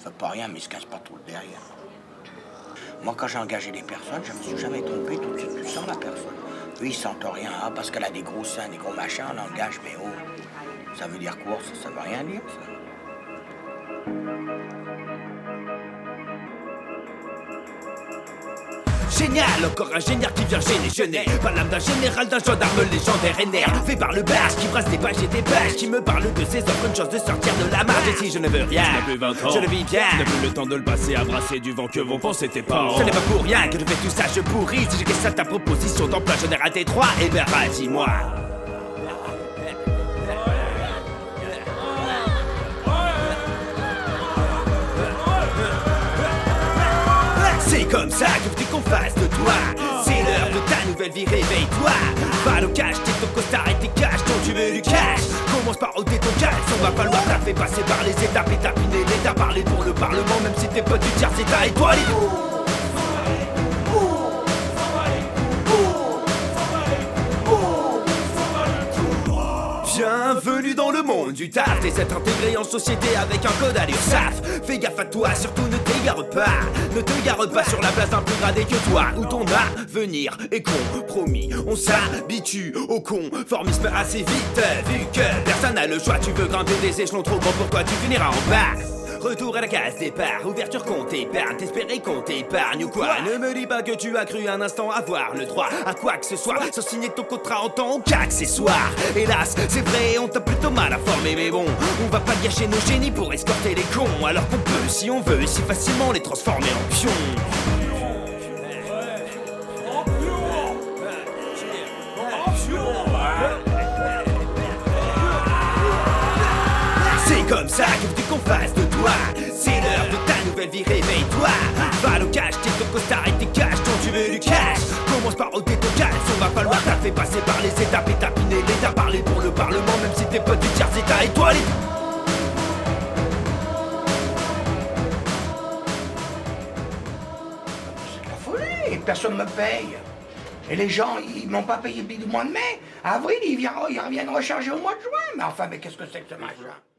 fait pas rien, mais il se casse pas trop le derrière. Moi, quand j'ai engagé des personnes, je me suis jamais trompé. Tout de suite, tu sens la personne. Eux, ils sentent rien, hein, parce qu'elle a des gros seins, des gros machins, on engage, mais oh, ça veut dire quoi? Ça veut rien dire, ça. Génial, encore un génial qui vient gêner, je n'ai pas l'âme d'un général, d'un gendarme légendaire énervé par le barge qui brasse des pages et des pages, qui me parle de ses offres, une chance de sortir de la marge. Et si je ne veux rien, Tu n'as plus 20 ans, je le vis bien. Tu n'as plus le temps de le passer à brasser du vent que vont penser tes parents. Ce n'est pas pour rien que je fais tout ça, je pourris. Si j'ai que ça ta proposition d'emploi général T3, eh ben dis-moi. C'est comme ça que je dis qu'on fasse de toi. C'est l'heure de ta nouvelle vie, réveille-toi. Va au cash, t'es ton costard et tes cash, quand tu veux du cash. Commence par ôter ton caleçon, va falloir t'affer passer par les étapes et tapiner l'état. Parler pour le parlement, même si t'es pas du tiers état étoilé. Bienvenue dans le monde du taf. T'essaies intégré en société avec un code à l'URSSAF. Fais gaffe à toi, surtout ne t'égare pas. Ne te gare pas sur la place d'un plus gradé que toi, où ton avenir est compromis. On s'habitue au conformisme assez vite. Vu que personne n'a le choix, tu veux grimper des échelons trop grands, pourquoi tu finiras en bas? Retour à la case départ, ouverture compte épargne, t'espérer qu'on t'épargne ou quoi? Ne me dis pas que tu as cru un instant avoir le droit à quoi que ce soit, sans signer ton contrat en tant qu'accessoire. Hélas, c'est vrai, on t'a plutôt mal informé, mais bon, on va pas gâcher nos génies pour escorter les cons, alors qu'on peut, si on veut, si facilement les transformer en pions. C'est comme ça que je dis qu'on fasse de toi. C'est l'heure de ta nouvelle vie, réveille-toi. Va au cash, t'es ton costard et tes cash, quand tu veux du cash. Commence par ôter ton caleçon, va falloir t'affer passer par les étapes et tapiner l'état. Parler pour le parlement, même si t'es pas du tiers état étoilé. C'est la folie, personne me paye. Et les gens, ils m'ont pas payé depuis le mois de mai. Avril, ils reviennent recharger au mois de juin. Mais enfin, mais qu'est-ce que c'est que ce machin?